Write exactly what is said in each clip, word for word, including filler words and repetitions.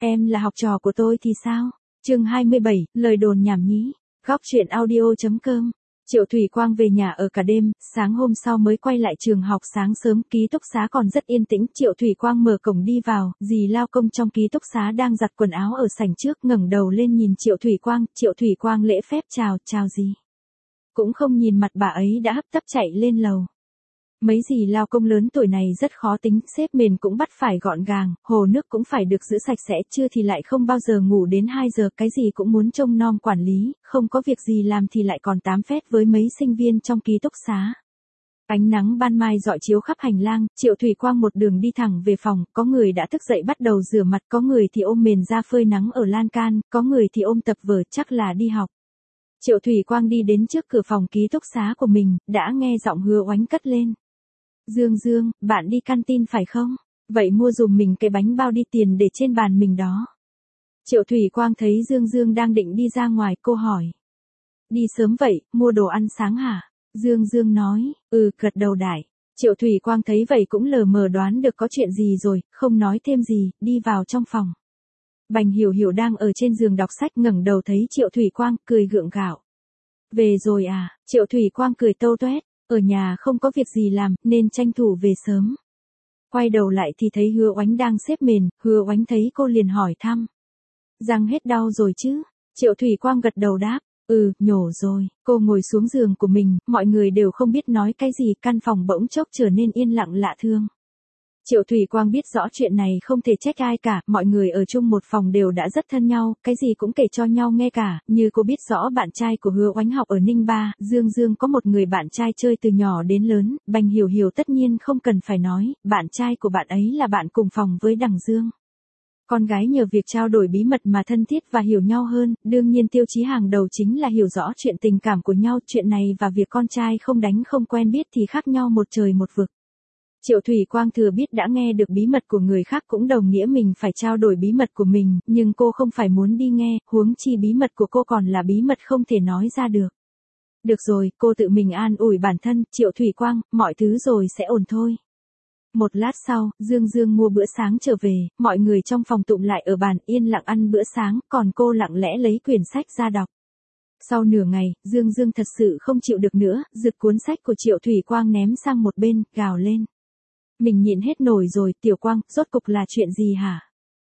Em là học trò của tôi thì sao? Chương hai mươi bảy, lời đồn nhảm nhí. Góc truyện audio chấm com. Triệu Thủy Quang về nhà ở cả đêm, sáng hôm sau mới quay lại trường học. Sáng sớm ký túc xá còn rất yên tĩnh. Triệu Thủy Quang mở cổng đi vào, dì lao công trong ký túc xá đang giặt quần áo ở sảnh trước, ngẩng đầu lên nhìn Triệu Thủy Quang. Triệu Thủy Quang lễ phép chào, chào dì. Cũng không nhìn mặt bà ấy đã hấp tấp chạy lên lầu. Mấy dì lao công lớn tuổi này rất khó tính, xếp mền cũng bắt phải gọn gàng, hồ nước cũng phải được giữ sạch sẽ, chưa thì lại không bao giờ ngủ đến hai giờ, cái gì cũng muốn trông nom quản lý, không có việc gì làm thì lại còn tám phét với mấy sinh viên trong ký túc xá. Ánh nắng ban mai rọi chiếu khắp hành lang, Triệu Thủy Quang một đường đi thẳng về phòng, có người đã thức dậy bắt đầu rửa mặt, có người thì ôm mền ra phơi nắng ở lan can, có người thì ôm tập vở chắc là đi học. Triệu Thủy Quang đi đến trước cửa phòng ký túc xá của mình, đã nghe giọng Hứa Oánh cất lên. Dương Dương, bạn đi canteen phải không? Vậy mua dùm mình cái bánh bao đi, tiền để trên bàn mình đó. Triệu Thủy Quang thấy Dương Dương đang định đi ra ngoài, cô hỏi. Đi sớm vậy, mua đồ ăn sáng hả? Dương Dương nói, ừ, gật đầu đại. Triệu Thủy Quang thấy vậy cũng lờ mờ đoán được có chuyện gì rồi, không nói thêm gì, đi vào trong phòng. Bành Hiểu Hiểu đang ở trên giường đọc sách, ngẩng đầu thấy Triệu Thủy Quang, cười gượng gạo. Về rồi à? Triệu Thủy Quang cười tâu toét. Ở nhà không có việc gì làm, nên tranh thủ về sớm. Quay đầu lại thì thấy Hứa Oánh đang xếp mền, Hứa Oánh thấy cô liền hỏi thăm. Răng hết đau rồi chứ? Triệu Thủy Quang gật đầu đáp, ừ, nhổ rồi. Cô ngồi xuống giường của mình, mọi người đều không biết nói cái gì, căn phòng bỗng chốc trở nên yên lặng lạ thương. Triệu Thủy Quang biết rõ chuyện này không thể trách ai cả, mọi người ở chung một phòng đều đã rất thân nhau, cái gì cũng kể cho nhau nghe cả, như cô biết rõ bạn trai của Hứa Oánh học ở Ninh Ba, Dương Dương có một người bạn trai chơi từ nhỏ đến lớn, Bành Hiểu Hiểu tất nhiên không cần phải nói, bạn trai của bạn ấy là bạn cùng phòng với Đằng Dương. Con gái nhờ việc trao đổi bí mật mà thân thiết và hiểu nhau hơn, đương nhiên tiêu chí hàng đầu chính là hiểu rõ chuyện tình cảm của nhau, chuyện này và việc con trai không đánh không quen biết thì khác nhau một trời một vực. Triệu Thủy Quang thừa biết đã nghe được bí mật của người khác cũng đồng nghĩa mình phải trao đổi bí mật của mình, nhưng cô không phải muốn đi nghe, huống chi bí mật của cô còn là bí mật không thể nói ra được. Được rồi, cô tự mình an ủi bản thân, Triệu Thủy Quang, mọi thứ rồi sẽ ổn thôi. Một lát sau, Dương Dương mua bữa sáng trở về, mọi người trong phòng tụm lại ở bàn yên lặng ăn bữa sáng, còn cô lặng lẽ lấy quyển sách ra đọc. Sau nửa ngày, Dương Dương thật sự không chịu được nữa, giựt cuốn sách của Triệu Thủy Quang ném sang một bên, gào lên. Mình nhịn hết nổi rồi, Tiểu Quang, rốt cục là chuyện gì hả?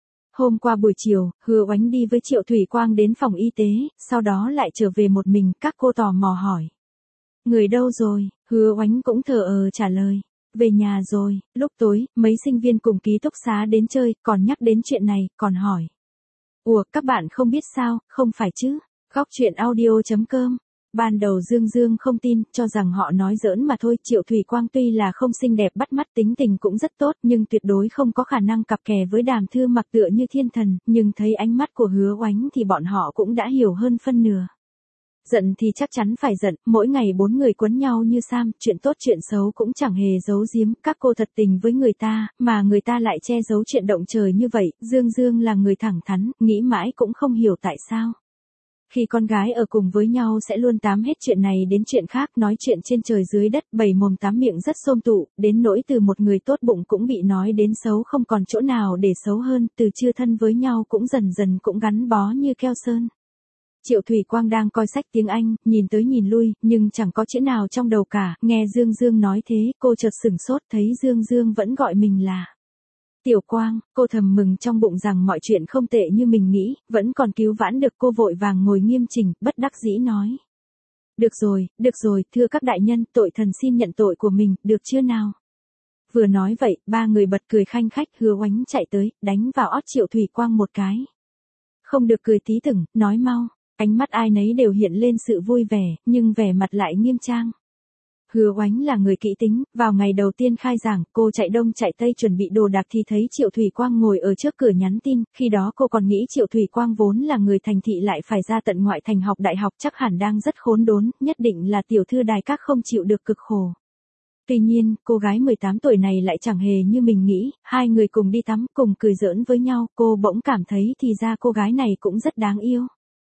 Hôm qua buổi chiều, Hứa Oánh đi với Triệu Thủy Quang đến phòng y tế, sau đó lại trở về một mình, các cô tò mò hỏi. Người đâu rồi? Hứa Oánh cũng thờ ờ trả lời. Về nhà rồi, lúc tối, mấy sinh viên cùng ký túc xá đến chơi, còn nhắc đến chuyện này, còn hỏi. Ủa, các bạn không biết sao, không phải chứ? Góc truyện audio chấm com. Ban đầu Dương Dương không tin, cho rằng họ nói giỡn mà thôi. Triệu Thủy Quang tuy là không xinh đẹp bắt mắt, tính tình cũng rất tốt, nhưng tuyệt đối không có khả năng cặp kè với Đàm Thư Mặc tựa như thiên thần, nhưng thấy ánh mắt của Hứa Oánh thì bọn họ cũng đã hiểu hơn phân nửa. Giận thì chắc chắn phải giận, mỗi ngày bốn người quấn nhau như sam, chuyện tốt chuyện xấu cũng chẳng hề giấu giếm, các cô thật tình với người ta, mà người ta lại che giấu chuyện động trời như vậy. Dương Dương là người thẳng thắn, nghĩ mãi cũng không hiểu tại sao. Khi con gái ở cùng với nhau sẽ luôn tám hết chuyện này đến chuyện khác, nói chuyện trên trời dưới đất, bảy mồm tám miệng rất xôm tụ, đến nỗi từ một người tốt bụng cũng bị nói đến xấu không còn chỗ nào để xấu hơn, từ chưa thân với nhau cũng dần dần cũng gắn bó như keo sơn. Triệu Thủy Quang đang coi sách tiếng Anh, nhìn tới nhìn lui, nhưng chẳng có chữ nào trong đầu cả, nghe Dương Dương nói thế, cô chợt sửng sốt thấy Dương Dương vẫn gọi mình là Tiểu Quang, cô thầm mừng trong bụng rằng mọi chuyện không tệ như mình nghĩ, vẫn còn cứu vãn được. Cô vội vàng ngồi nghiêm chỉnh, bất đắc dĩ nói. Được rồi, được rồi, thưa các đại nhân, tội thần xin nhận tội của mình, được chưa nào? Vừa nói vậy, ba người bật cười khanh khách, Hứa Oánh chạy tới, đánh vào ót Triệu Thủy Quang một cái. Không được cười tí tửng, nói mau. Ánh mắt ai nấy đều hiện lên sự vui vẻ, nhưng vẻ mặt lại nghiêm trang. Hứa Oánh là người kỹ tính, vào ngày đầu tiên khai giảng, cô chạy đông chạy tây chuẩn bị đồ đạc thì thấy Triệu Thủy Quang ngồi ở trước cửa nhắn tin, khi đó cô còn nghĩ Triệu Thủy Quang vốn là người thành thị lại phải ra tận ngoại thành học đại học chắc hẳn đang rất khốn đốn, nhất định là tiểu thư đài các không chịu được cực khổ. Tuy nhiên, cô gái mười tám tuổi này lại chẳng hề như mình nghĩ, hai người cùng đi tắm, cùng cười giỡn với nhau, cô bỗng cảm thấy thì ra cô gái này cũng rất đáng yêu.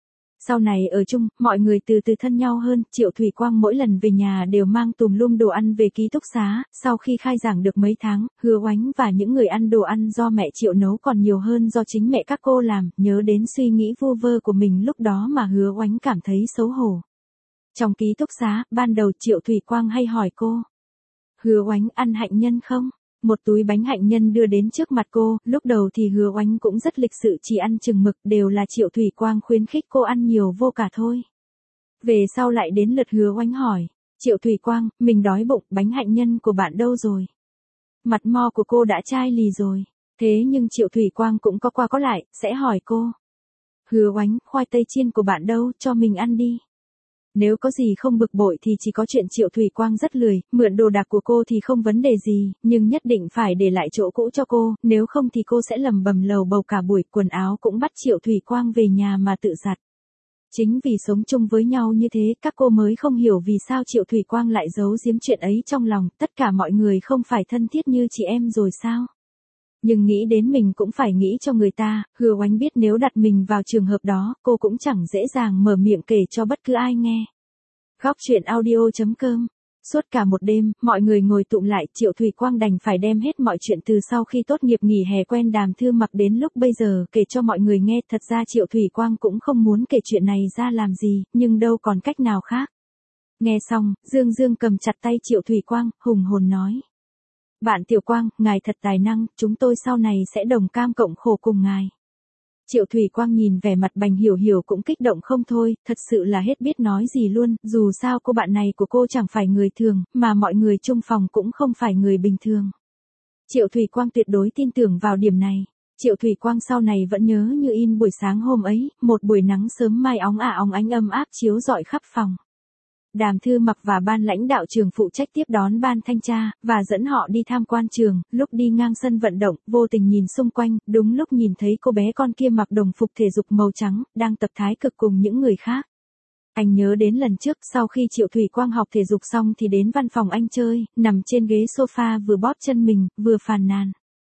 Sau này ở chung, mọi người từ từ thân nhau hơn, Triệu Thủy Quang mỗi lần về nhà đều mang tùm lum đồ ăn về ký túc xá, sau khi khai giảng được mấy tháng, Hứa Oánh và những người ăn đồ ăn do mẹ Triệu nấu còn nhiều hơn do chính mẹ các cô làm, nhớ đến suy nghĩ vu vơ của mình lúc đó mà Hứa Oánh cảm thấy xấu hổ. Trong ký túc xá, ban đầu Triệu Thủy Quang hay hỏi cô, Hứa Oánh ăn hạnh nhân không? Một túi bánh hạnh nhân đưa đến trước mặt cô, lúc đầu thì Hứa Oánh cũng rất lịch sự chỉ ăn chừng mực, đều là Triệu Thủy Quang khuyến khích cô ăn nhiều vô cả thôi. Về sau lại đến lượt Hứa Oánh hỏi, Triệu Thủy Quang, mình đói bụng, bánh hạnh nhân của bạn đâu rồi? Mặt mo của cô đã chai lì rồi, thế nhưng Triệu Thủy Quang cũng có qua có lại, sẽ hỏi cô, Hứa Oánh, khoai tây chiên của bạn đâu, cho mình ăn đi. Nếu có gì không bực bội thì chỉ có chuyện Triệu Thủy Quang rất lười, mượn đồ đạc của cô thì không vấn đề gì, nhưng nhất định phải để lại chỗ cũ cho cô, nếu không thì cô sẽ lầm bầm lầu bầu cả buổi, quần áo cũng bắt Triệu Thủy Quang về nhà mà tự giặt. Chính vì sống chung với nhau như thế, các cô mới không hiểu vì sao Triệu Thủy Quang lại giấu giếm chuyện ấy trong lòng, tất cả mọi người không phải thân thiết như chị em rồi sao? Nhưng nghĩ đến mình cũng phải nghĩ cho người ta, Hứa Oánh biết nếu đặt mình vào trường hợp đó, cô cũng chẳng dễ dàng mở miệng kể cho bất cứ ai nghe. Góc truyện audio chấm com. Suốt cả một đêm, mọi người ngồi tụm lại, Triệu Thủy Quang đành phải đem hết mọi chuyện từ sau khi tốt nghiệp nghỉ hè quen Đàm Thư Mặc đến lúc bây giờ kể cho mọi người nghe. Thật ra Triệu Thủy Quang cũng không muốn kể chuyện này ra làm gì, nhưng đâu còn cách nào khác. Nghe xong, Dương Dương cầm chặt tay Triệu Thủy Quang, hùng hồn nói. Bạn Tiểu Quang, ngài thật tài năng, chúng tôi sau này sẽ đồng cam cộng khổ cùng ngài. Triệu Thủy Quang nhìn vẻ mặt Bành Hiểu Hiểu cũng kích động không thôi, thật sự là hết biết nói gì luôn, dù sao cô bạn này của cô chẳng phải người thường, mà mọi người chung phòng cũng không phải người bình thường. Triệu Thủy Quang tuyệt đối tin tưởng vào điểm này. Triệu Thủy Quang sau này vẫn nhớ như in buổi sáng hôm ấy, một buổi nắng sớm mai óng ả óng ánh âm áp chiếu rọi khắp phòng. Đàm Thư Mặc và ban lãnh đạo trường phụ trách tiếp đón ban thanh tra, và dẫn họ đi tham quan trường, lúc đi ngang sân vận động, vô tình nhìn xung quanh, đúng lúc nhìn thấy cô bé con kia mặc đồng phục thể dục màu trắng, đang tập thái cực cùng những người khác. Anh nhớ đến lần trước, sau khi Triệu Thủy Quang học thể dục xong thì đến văn phòng anh chơi, nằm trên ghế sofa vừa bóp chân mình, vừa phàn nàn.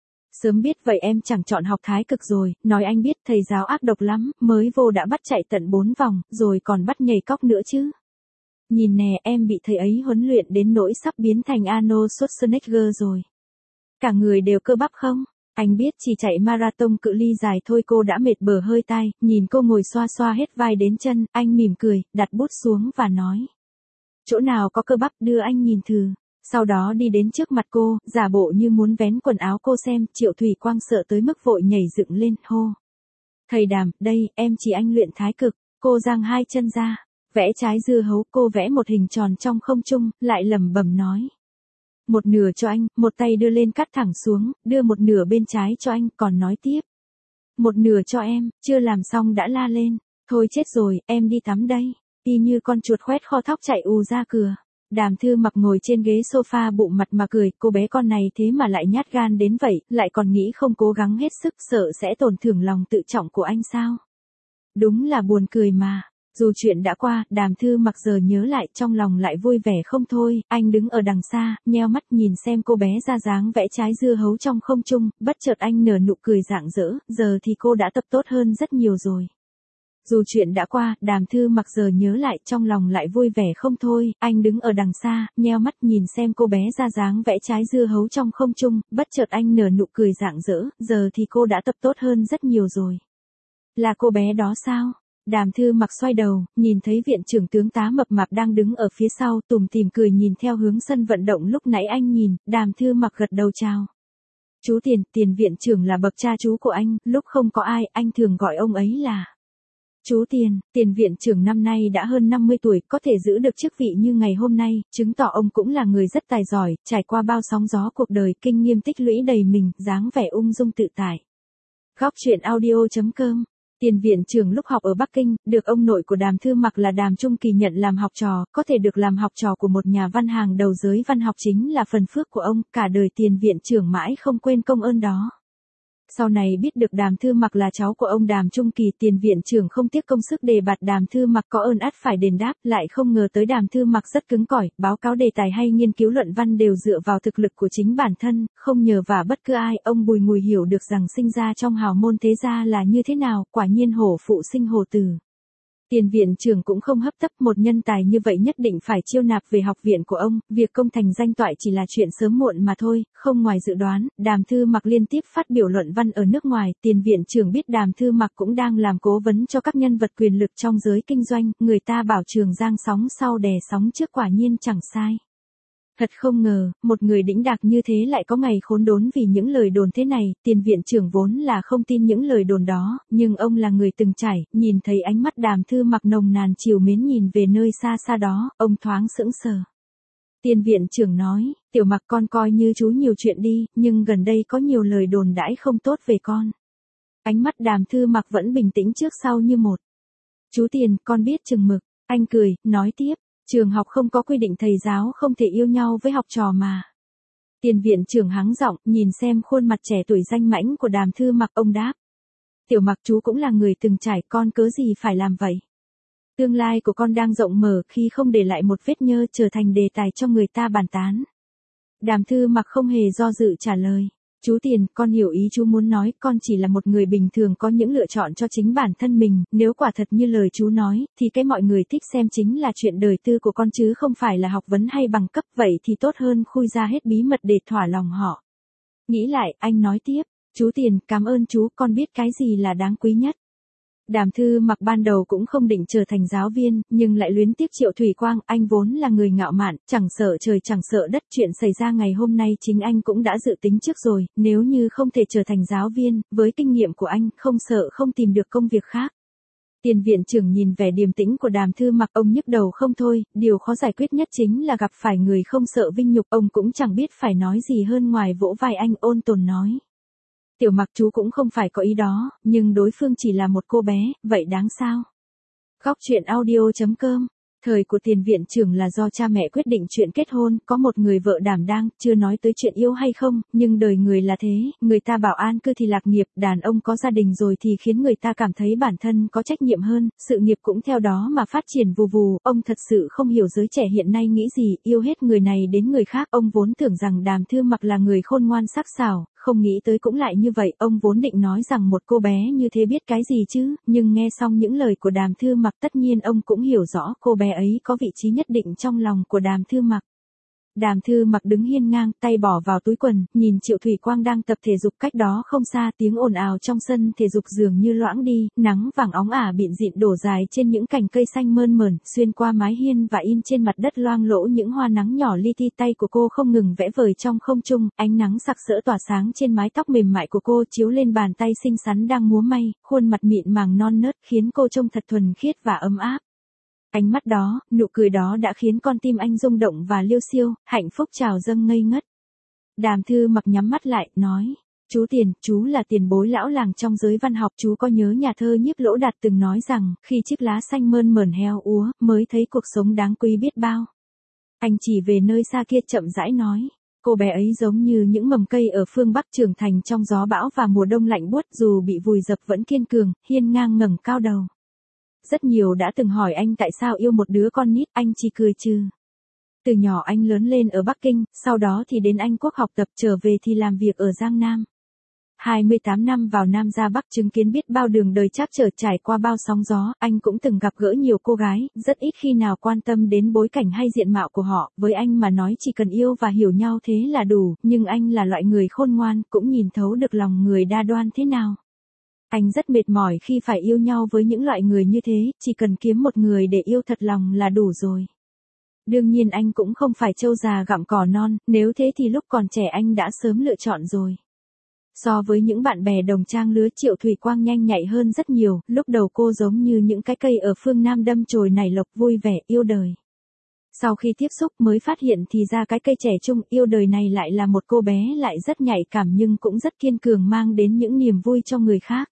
Sớm biết vậy em chẳng chọn học thái cực rồi, nói anh biết thầy giáo ác độc lắm, mới vô đã bắt chạy tận bốn vòng, rồi còn bắt nhảy cóc nữa chứ. Nhìn nè, em bị thầy ấy huấn luyện đến nỗi sắp biến thành Arnold Schwarzenegger rồi. Cả người đều cơ bắp không? Anh biết chỉ chạy marathon cự ly dài thôi cô đã mệt bờ hơi tai, nhìn cô ngồi xoa xoa hết vai đến chân, anh mỉm cười, đặt bút xuống và nói. Chỗ nào có cơ bắp đưa anh nhìn thử. Sau đó đi đến trước mặt cô, giả bộ như muốn vén quần áo cô xem, Triệu Thủy Quang sợ tới mức vội nhảy dựng lên, hô. Thầy Đàm, đây, em chỉ anh luyện thái cực, cô giang hai chân ra. Vẽ trái dưa hấu, cô vẽ một hình tròn trong không trung, lại lẩm bẩm nói. Một nửa cho anh, một tay đưa lên cắt thẳng xuống, đưa một nửa bên trái cho anh, còn nói tiếp. Một nửa cho em, chưa làm xong đã la lên. Thôi chết rồi, em đi tắm đây. Y như con chuột khoét kho thóc chạy ù ra cửa. Đàm Thư Mặc ngồi trên ghế sofa bụng mặt mà cười, cô bé con này thế mà lại nhát gan đến vậy, lại còn nghĩ không cố gắng hết sức, sợ sẽ tổn thương lòng tự trọng của anh sao. Đúng là buồn cười mà. Dù chuyện đã qua, Đàm Thư Mặc giờ nhớ lại trong lòng lại vui vẻ không thôi, anh đứng ở đằng xa, nheo mắt nhìn xem cô bé ra dáng vẽ trái dưa hấu trong không trung, bất chợt anh nở nụ cười rạng rỡ, giờ thì cô đã tập tốt hơn rất nhiều rồi. Dù chuyện đã qua, Đàm Thư Mặc giờ nhớ lại trong lòng lại vui vẻ không thôi, anh đứng ở đằng xa, nheo mắt nhìn xem cô bé ra dáng vẽ trái dưa hấu trong không trung, bất chợt anh nở nụ cười rạng rỡ, giờ thì cô đã tập tốt hơn rất nhiều rồi. Là cô bé đó sao? Đàm Thư Mặc xoay đầu, nhìn thấy viện trưởng tướng tá mập mạp đang đứng ở phía sau, tủm tỉm cười nhìn theo hướng sân vận động lúc nãy anh nhìn, Đàm Thư Mặc gật đầu chào. Chú Tiền, Tiền viện trưởng là bậc cha chú của anh, lúc không có ai, anh thường gọi ông ấy là chú Tiền. Tiền viện trưởng năm nay đã hơn năm mươi tuổi, có thể giữ được chức vị như ngày hôm nay, chứng tỏ ông cũng là người rất tài giỏi, trải qua bao sóng gió cuộc đời, kinh nghiệm tích lũy đầy mình, dáng vẻ ung dung tự tại. Góc truyện audio chấm com. Tiền viện trưởng lúc học ở Bắc Kinh, được ông nội của Đàm Thư Mặc là Đàm Trung Kỳ nhận làm học trò, có thể được làm học trò của một nhà văn hàng đầu giới văn học chính là phần phước của ông, cả đời tiền viện trưởng mãi không quên công ơn đó. Sau này biết được Đàm Thư Mặc là cháu của ông Đàm Trung Kỳ, tiền viện trưởng không tiếc công sức đề bạt Đàm Thư Mặc có ơn ắt phải đền đáp, lại không ngờ tới Đàm Thư Mặc rất cứng cỏi, báo cáo đề tài hay nghiên cứu luận văn đều dựa vào thực lực của chính bản thân, không nhờ vả bất cứ ai. Ông Bùi Ngùi hiểu được rằng sinh ra trong hào môn thế gia là như thế nào, quả nhiên hổ phụ sinh hổ tử. Tiền viện trưởng cũng không hấp tấp, một nhân tài như vậy nhất định phải chiêu nạp về học viện của ông, việc công thành danh toại chỉ là chuyện sớm muộn mà thôi, không ngoài dự đoán, Đàm Thư Mặc liên tiếp phát biểu luận văn ở nước ngoài, tiền viện trưởng biết Đàm Thư Mặc cũng đang làm cố vấn cho các nhân vật quyền lực trong giới kinh doanh, người ta bảo Trường Giang sóng sau đè sóng trước quả nhiên chẳng sai. Thật không ngờ, một người đĩnh đạc như thế lại có ngày khốn đốn vì những lời đồn thế này, tiền viện trưởng vốn là không tin những lời đồn đó, nhưng ông là người từng trải, nhìn thấy ánh mắt Đàm Thư Mặc nồng nàn chiều mến nhìn về nơi xa xa đó, ông thoáng sững sờ. Tiền viện trưởng nói, Tiểu Mặc con coi như chú nhiều chuyện đi, nhưng gần đây có nhiều lời đồn đãi không tốt về con. Ánh mắt Đàm Thư Mặc vẫn bình tĩnh trước sau như một. Chú Tiền, con biết chừng mực, anh cười, nói tiếp. Trường học không có quy định thầy giáo không thể yêu nhau với học trò mà. Tiền viện trưởng hắng giọng, nhìn xem khuôn mặt trẻ tuổi danh mãnh của Đàm Thư Mặc, ông đáp. Tiểu Mặc chú cũng là người từng trải, con cớ gì phải làm vậy. Tương lai của con đang rộng mở khi không để lại một vết nhơ trở thành đề tài cho người ta bàn tán. Đàm Thư Mặc không hề do dự trả lời. Chú Tiền, con hiểu ý chú muốn nói, con chỉ là một người bình thường có những lựa chọn cho chính bản thân mình, nếu quả thật như lời chú nói, thì cái mọi người thích xem chính là chuyện đời tư của con chứ không phải là học vấn hay bằng cấp, vậy thì tốt hơn khui ra hết bí mật để thỏa lòng họ. Nghĩ lại, anh nói tiếp, chú Tiền, cảm ơn chú, con biết cái gì là đáng quý nhất. Đàm Thư Mặc ban đầu cũng không định trở thành giáo viên, nhưng lại luyến tiếc Triệu Thủy Quang, anh vốn là người ngạo mạn, chẳng sợ trời chẳng sợ đất, chuyện xảy ra ngày hôm nay chính anh cũng đã dự tính trước rồi, nếu như không thể trở thành giáo viên, với kinh nghiệm của anh, không sợ không tìm được công việc khác. Tiền viện trưởng nhìn vẻ điềm tĩnh của Đàm Thư Mặc, ông nhức đầu không thôi, điều khó giải quyết nhất chính là gặp phải người không sợ vinh nhục, ông cũng chẳng biết phải nói gì hơn ngoài vỗ vai anh, ôn tồn nói. Tiểu Mặc chú cũng không phải có ý đó, nhưng đối phương chỉ là một cô bé, vậy đáng sao? Góc truyện audio chấm com. Thời của tiền viện trưởng là do cha mẹ quyết định chuyện kết hôn, có một người vợ đảm đang, chưa nói tới chuyện yêu hay không, nhưng đời người là thế, người ta bảo an cư thì lạc nghiệp, đàn ông có gia đình rồi thì khiến người ta cảm thấy bản thân có trách nhiệm hơn, sự nghiệp cũng theo đó mà phát triển vù vù, ông thật sự không hiểu giới trẻ hiện nay nghĩ gì, yêu hết người này đến người khác, ông vốn tưởng rằng Đàm Thư Mặc là người khôn ngoan sắc sảo, không nghĩ tới cũng lại như vậy, ông vốn định nói rằng một cô bé như thế biết cái gì chứ, nhưng nghe xong những lời của Đàm Thư Mặc tất nhiên ông cũng hiểu rõ cô bé ấy có vị trí nhất định trong lòng của Đàm Thư Mặc. Đàm Thư Mặc đứng hiên ngang, tay bỏ vào túi quần, nhìn Triệu Thủy Quang đang tập thể dục cách đó không xa, tiếng ồn ào trong sân thể dục dường như loãng đi, nắng vàng óng ả bịn dịn đổ dài trên những cành cây xanh mơn mởn, xuyên qua mái hiên và in trên mặt đất loang lỗ những hoa nắng nhỏ li ti, tay của cô không ngừng vẽ vời trong không trung, ánh nắng sặc sỡ tỏa sáng trên mái tóc mềm mại của cô chiếu lên bàn tay xinh xắn đang múa may, khuôn mặt mịn màng non nớt khiến cô trông thật thuần khiết và ấm áp. Ánh mắt đó, nụ cười đó đã khiến con tim anh rung động và liêu xiêu, hạnh phúc trào dâng ngây ngất. Đàm Thư Mặc nhắm mắt lại, nói, chú Tiền, chú là tiền bối lão làng trong giới văn học, chú có nhớ nhà thơ Nhiếp Lỗ Đạt từng nói rằng, khi chiếc lá xanh mơn mởn heo úa, mới thấy cuộc sống đáng quý biết bao. Anh chỉ về nơi xa kia chậm rãi nói, cô bé ấy giống như những mầm cây ở phương Bắc trưởng thành trong gió bão và mùa đông lạnh buốt, dù bị vùi dập vẫn kiên cường, hiên ngang ngẩng cao đầu. Rất nhiều đã từng hỏi anh tại sao yêu một đứa con nít, anh chỉ cười trừ. Từ nhỏ anh lớn lên ở Bắc Kinh, sau đó thì đến Anh Quốc học tập, trở về thì làm việc ở Giang Nam. hai mươi tám năm vào Nam ra Bắc, chứng kiến biết bao đường đời trắc trở, trải qua bao sóng gió, anh cũng từng gặp gỡ nhiều cô gái, rất ít khi nào quan tâm đến bối cảnh hay diện mạo của họ, với anh mà nói chỉ cần yêu và hiểu nhau thế là đủ, nhưng anh là loại người khôn ngoan, cũng nhìn thấu được lòng người đa đoan thế nào. Anh rất mệt mỏi khi phải yêu nhau với những loại người như thế, chỉ cần kiếm một người để yêu thật lòng là đủ rồi. Đương nhiên anh cũng không phải trâu già gặm cỏ non, nếu thế thì lúc còn trẻ anh đã sớm lựa chọn rồi. So với những bạn bè đồng trang lứa, Triệu Thủy Quang nhanh nhạy hơn rất nhiều, lúc đầu cô giống như những cái cây ở phương Nam đâm chồi nảy lộc, vui vẻ, yêu đời. Sau khi tiếp xúc mới phát hiện thì ra cái cây trẻ trung yêu đời này lại là một cô bé lại rất nhạy cảm nhưng cũng rất kiên cường, mang đến những niềm vui cho người khác.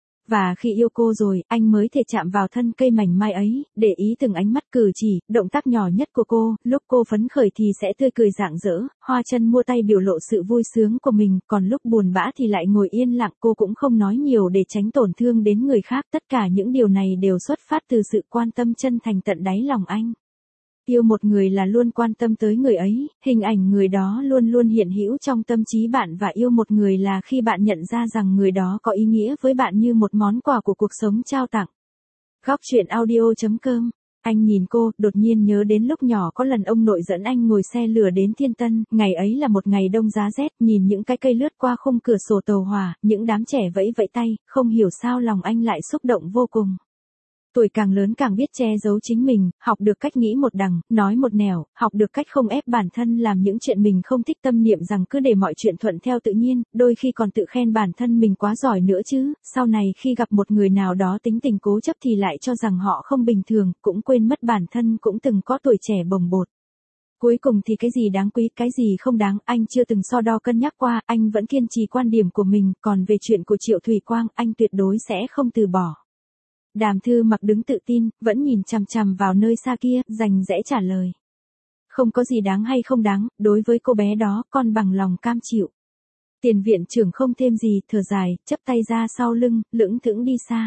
Và khi yêu cô rồi, anh mới thể chạm vào thân cây mảnh mai ấy, để ý từng ánh mắt cử chỉ, động tác nhỏ nhất của cô, lúc cô phấn khởi thì sẽ tươi cười rạng rỡ, hoa chân mua tay biểu lộ sự vui sướng của mình, còn lúc buồn bã thì lại ngồi yên lặng, cô cũng không nói nhiều để tránh tổn thương đến người khác, tất cả những điều này đều xuất phát từ sự quan tâm chân thành tận đáy lòng anh. Yêu một người là luôn quan tâm tới người ấy, hình ảnh người đó luôn luôn hiện hữu trong tâm trí bạn, và yêu một người là khi bạn nhận ra rằng người đó có ý nghĩa với bạn như một món quà của cuộc sống trao tặng. Góc chuyện audio chấm com. Anh nhìn cô, đột nhiên nhớ đến lúc nhỏ có lần ông nội dẫn anh ngồi xe lửa đến Thiên Tân, ngày ấy là một ngày đông giá rét, nhìn những cái cây lướt qua khung cửa sổ tàu hỏa, những đám trẻ vẫy vẫy tay, không hiểu sao lòng anh lại xúc động vô cùng. Tuổi càng lớn càng biết che giấu chính mình, học được cách nghĩ một đằng, nói một nẻo, học được cách không ép bản thân làm những chuyện mình không thích, tâm niệm rằng cứ để mọi chuyện thuận theo tự nhiên, đôi khi còn tự khen bản thân mình quá giỏi nữa chứ, sau này khi gặp một người nào đó tính tình cố chấp thì lại cho rằng họ không bình thường, cũng quên mất bản thân cũng từng có tuổi trẻ bồng bột. Cuối cùng thì cái gì đáng quý, cái gì không đáng, anh chưa từng so đo cân nhắc qua, anh vẫn kiên trì quan điểm của mình, còn về chuyện của Triệu Thùy Quang, anh tuyệt đối sẽ không từ bỏ. Đàm Thư Mặc đứng tự tin, vẫn nhìn chằm chằm vào nơi xa kia, rành rẽ trả lời. Không có gì đáng hay không đáng, đối với cô bé đó, con bằng lòng cam chịu. Tiền viện trưởng không thêm gì, thở dài, chắp tay ra sau lưng, lững thững đi xa.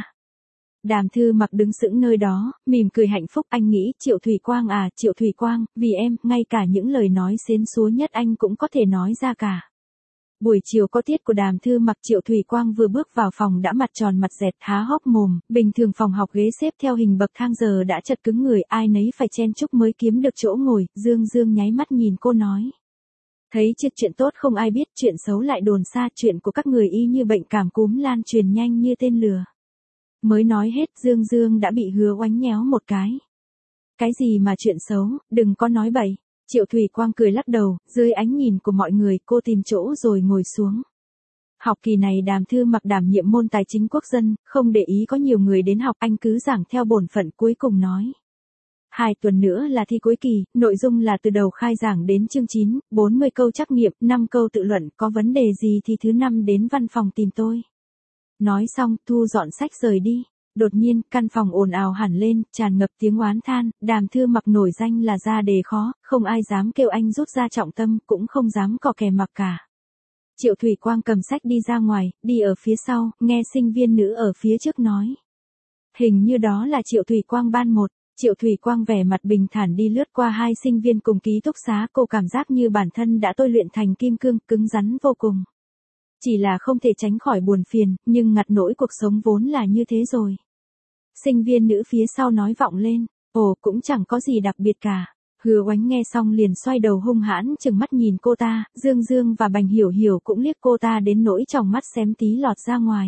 Đàm Thư Mặc đứng sững nơi đó, mỉm cười hạnh phúc, anh nghĩ, Triệu Thùy Quang à, Triệu Thùy Quang, vì em, ngay cả những lời nói xến xúa nhất anh cũng có thể nói ra cả. Buổi chiều có tiết của Đàm Thư Mặc, Triệu Thùy Quang vừa bước vào phòng đã mặt tròn mặt dẹt, há hốc mồm, bình thường phòng học ghế xếp theo hình bậc thang giờ đã chật cứng người, ai nấy phải chen chúc mới kiếm được chỗ ngồi, Dương Dương nháy mắt nhìn cô nói. Thấy chưa, chuyện tốt không ai biết, chuyện xấu lại đồn xa, chuyện của các người y như bệnh cảm cúm lan truyền nhanh như tên lửa. Mới nói hết, Dương Dương đã bị Hứa Oánh nhéo một cái. Cái gì mà chuyện xấu, đừng có nói bậy. Triệu Thùy Quang cười lắc đầu, dưới ánh nhìn của mọi người, cô tìm chỗ rồi ngồi xuống. Học kỳ này Đàm Thư Mặc đảm nhiệm môn tài chính quốc dân, không để ý có nhiều người đến học, anh cứ giảng theo bổn phận, cuối cùng nói. Hai tuần nữa là thi cuối kỳ, nội dung là từ đầu khai giảng đến chương chín, bốn mươi câu trắc nghiệm, năm câu tự luận, có vấn đề gì thì thứ năm đến văn phòng tìm tôi. Nói xong, thu dọn sách rời đi. Đột nhiên, căn phòng ồn ào hẳn lên, tràn ngập tiếng oán than, Đàm Thư Mặc nổi danh là ra đề khó, không ai dám kêu anh rút ra trọng tâm, cũng không dám cò kè mặc cả. Triệu Thùy Quang cầm sách đi ra ngoài, đi ở phía sau, nghe sinh viên nữ ở phía trước nói. Hình như đó là Triệu Thùy Quang ban một. Triệu Thùy Quang vẻ mặt bình thản đi lướt qua hai sinh viên cùng ký túc xá, cô cảm giác như bản thân đã tôi luyện thành kim cương, cứng rắn vô cùng. Chỉ là không thể tránh khỏi buồn phiền, nhưng ngặt nỗi cuộc sống vốn là như thế rồi. Sinh viên nữ phía sau nói vọng lên, ồ cũng chẳng có gì đặc biệt cả. Hứa Oánh nghe xong liền xoay đầu hung hãn chừng mắt nhìn cô ta, Dương Dương và Bành Hiểu Hiểu cũng liếc cô ta đến nỗi tròng mắt xém tí lọt ra ngoài.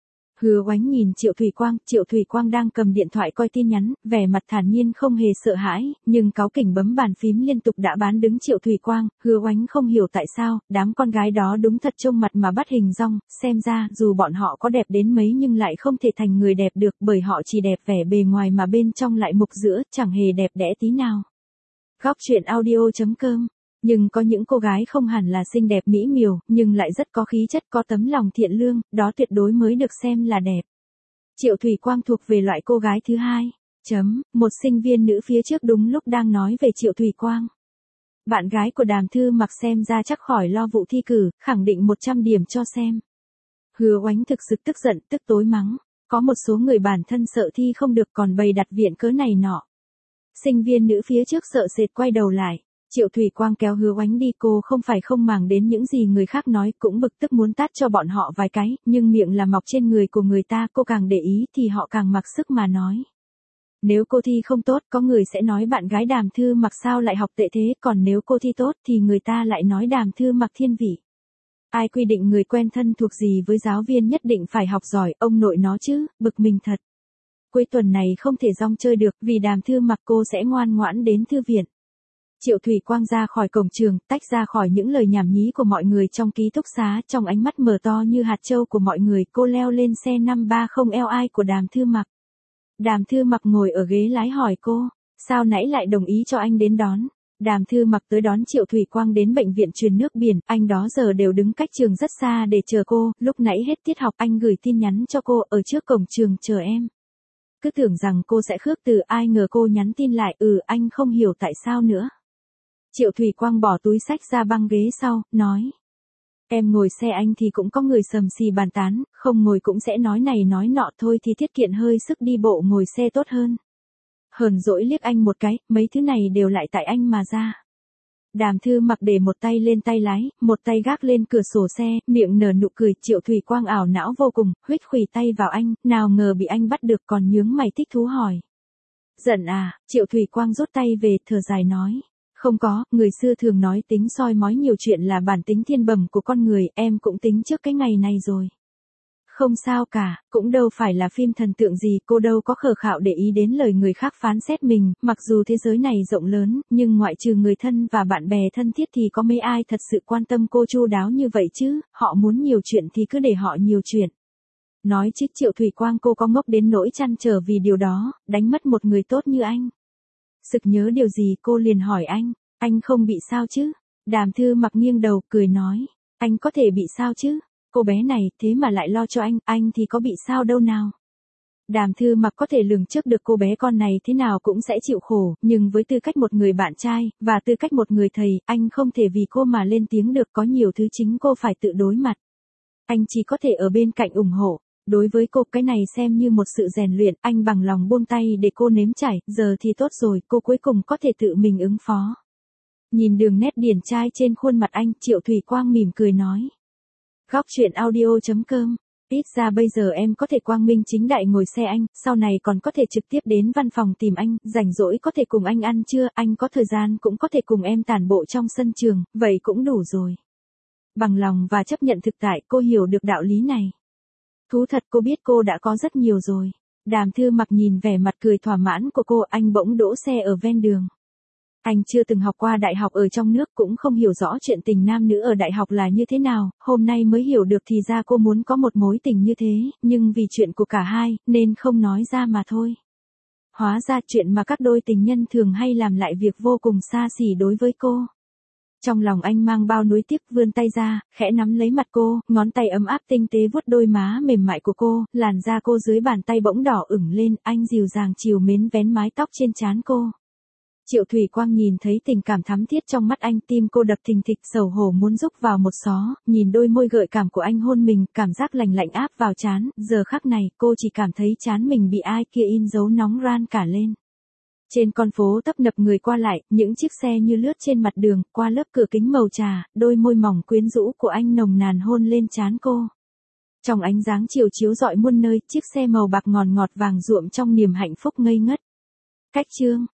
Hứa Oánh nhìn Triệu Thùy Quang, Triệu Thùy Quang đang cầm điện thoại coi tin nhắn, vẻ mặt thản nhiên không hề sợ hãi, nhưng cáu kỉnh bấm bàn phím liên tục đã bán đứng Triệu Thùy Quang, Hứa Oánh không hiểu tại sao, đám con gái đó đúng thật trông mặt mà bắt hình dong, xem ra dù bọn họ có đẹp đến mấy nhưng lại không thể thành người đẹp được, bởi họ chỉ đẹp vẻ bề ngoài mà bên trong lại mục giữa, chẳng hề đẹp đẽ tí nào. Góc chuyện audio chấm com. Nhưng có những cô gái không hẳn là xinh đẹp mỹ miều, nhưng lại rất có khí chất, có tấm lòng thiện lương, đó tuyệt đối mới được xem là đẹp. Triệu Thùy Quang thuộc về loại cô gái thứ hai. Chấm, một sinh viên nữ phía trước đúng lúc đang nói về Triệu Thùy Quang. Bạn gái của Đàm Thư Mặc xem ra chắc khỏi lo vụ thi cử, khẳng định một trăm điểm cho xem. Hứa Oánh thực sự tức giận, tức tối mắng. Có một số người bản thân sợ thi không được còn bày đặt viện cớ này nọ. Sinh viên nữ phía trước sợ sệt quay đầu lại. Triệu Thùy Quang kéo Hứa Oánh đi, cô không phải không màng đến những gì người khác nói, cũng bực tức muốn tát cho bọn họ vài cái, nhưng miệng là mọc trên người của người ta, cô càng để ý thì họ càng mặc sức mà nói. Nếu cô thi không tốt, có người sẽ nói bạn gái Đàm Thư Mặc sao lại học tệ thế, còn nếu cô thi tốt thì người ta lại nói Đàm Thư Mặc thiên vị. Ai quy định người quen thân thuộc gì với giáo viên nhất định phải học giỏi, ông nội nó chứ, bực mình thật. Cuối tuần này không thể rong chơi được, vì Đàm Thư Mặc cô sẽ ngoan ngoãn đến thư viện. Triệu Thùy Quang ra khỏi cổng trường, tách ra khỏi những lời nhảm nhí của mọi người trong ký túc xá, trong ánh mắt mở to như hạt châu của mọi người, cô leo lên xe năm ba không L I của Đàm Thư Mặc. Đàm Thư Mặc ngồi ở ghế lái hỏi cô, sao nãy lại đồng ý cho anh đến đón? Đàm Thư Mặc tới đón Triệu Thùy Quang đến bệnh viện truyền nước biển, anh đó giờ đều đứng cách trường rất xa để chờ cô, lúc nãy hết tiết học anh gửi tin nhắn cho cô, ở trước cổng trường chờ em. Cứ tưởng rằng cô sẽ khước từ, ai ngờ cô nhắn tin lại, ừ anh không hiểu tại sao nữa. Triệu Thùy Quang bỏ túi sách ra băng ghế sau, nói. Em ngồi xe anh thì cũng có người sầm xì bàn tán, không ngồi cũng sẽ nói này nói nọ, thôi thì tiết kiệm hơi sức đi bộ ngồi xe tốt hơn. Hờn dỗi liếc anh một cái, mấy thứ này đều lại tại anh mà ra. Đàm Thư Mặc để một tay lên tay lái, một tay gác lên cửa sổ xe, miệng nở nụ cười. Triệu Thủy Quang ảo não vô cùng, huýt khuỷu tay vào anh, nào ngờ bị anh bắt được còn nhướng mày thích thú hỏi. Giận à? Triệu Thủy Quang rút tay về, thở dài nói. Không có, người xưa thường nói tính soi mói nhiều chuyện là bản tính thiên bẩm của con người, em cũng tính trước cái ngày này rồi. Không sao cả, cũng đâu phải là phim thần tượng gì, cô đâu có khờ khạo để ý đến lời người khác phán xét mình, mặc dù thế giới này rộng lớn, nhưng ngoại trừ người thân và bạn bè thân thiết thì có mấy ai thật sự quan tâm cô chu đáo như vậy chứ, họ muốn nhiều chuyện thì cứ để họ nhiều chuyện. Nói chứ Triệu Thủy Quang, cô có ngốc đến nỗi trăn trở vì điều đó, đánh mất một người tốt như anh. Sực nhớ điều gì cô liền hỏi anh, anh không bị sao chứ? Đàm Thư Mặc nghiêng đầu cười nói, anh có thể bị sao chứ? Cô bé này thế mà lại lo cho anh, anh thì có bị sao đâu nào. Đàm Thư Mặc có thể lường trước được cô bé con này thế nào cũng sẽ chịu khổ, nhưng với tư cách một người bạn trai, và tư cách một người thầy, anh không thể vì cô mà lên tiếng được, có nhiều thứ chính cô phải tự đối mặt. Anh chỉ có thể ở bên cạnh ủng hộ. Đối với cô cái này xem như một sự rèn luyện, anh bằng lòng buông tay để cô nếm trải, giờ thì tốt rồi, cô cuối cùng có thể tự mình ứng phó. Nhìn đường nét điển trai trên khuôn mặt anh, Triệu Thủy Quang mỉm cười nói. Góc truyện audio chấm com, ít ra bây giờ em có thể quang minh chính đại ngồi xe anh, sau này còn có thể trực tiếp đến văn phòng tìm anh, rảnh rỗi có thể cùng anh ăn trưa, anh có thời gian cũng có thể cùng em tản bộ trong sân trường, vậy cũng đủ rồi. Bằng lòng và chấp nhận thực tại, cô hiểu được đạo lý này. Thú thật cô biết cô đã có rất nhiều rồi. Đàm Thư Mặc nhìn vẻ mặt cười thỏa mãn của cô, anh bỗng đỗ xe ở ven đường. Anh chưa từng học qua đại học ở trong nước, cũng không hiểu rõ chuyện tình nam nữ ở đại học là như thế nào, hôm nay mới hiểu được thì ra cô muốn có một mối tình như thế, nhưng vì chuyện của cả hai, nên không nói ra mà thôi. Hóa ra chuyện mà các đôi tình nhân thường hay làm lại việc vô cùng xa xỉ đối với cô. Trong lòng anh mang bao nuối tiếc, vươn tay ra, khẽ nắm lấy mặt cô, ngón tay ấm áp tinh tế vuốt đôi má mềm mại của cô, làn da cô dưới bàn tay bỗng đỏ ửng lên, anh dịu dàng trìu mến vén mái tóc trên trán cô. Triệu Thủy Quang nhìn thấy tình cảm thắm thiết trong mắt anh, tim cô đập thình thịch, xấu hổ muốn rúc vào một xó, nhìn đôi môi gợi cảm của anh hôn mình, cảm giác lành lạnh áp vào trán, giờ khắc này, cô chỉ cảm thấy trán mình bị ai kia in dấu nóng ran cả lên. Trên con phố tấp nập người qua lại, những chiếc xe như lướt trên mặt đường, qua lớp cửa kính màu trà, đôi môi mỏng quyến rũ của anh nồng nàn hôn lên trán cô. Trong ánh dáng chiều chiếu rọi muôn nơi, chiếc xe màu bạc ngòn ngọt vàng ruộm trong niềm hạnh phúc ngây ngất. Cách chương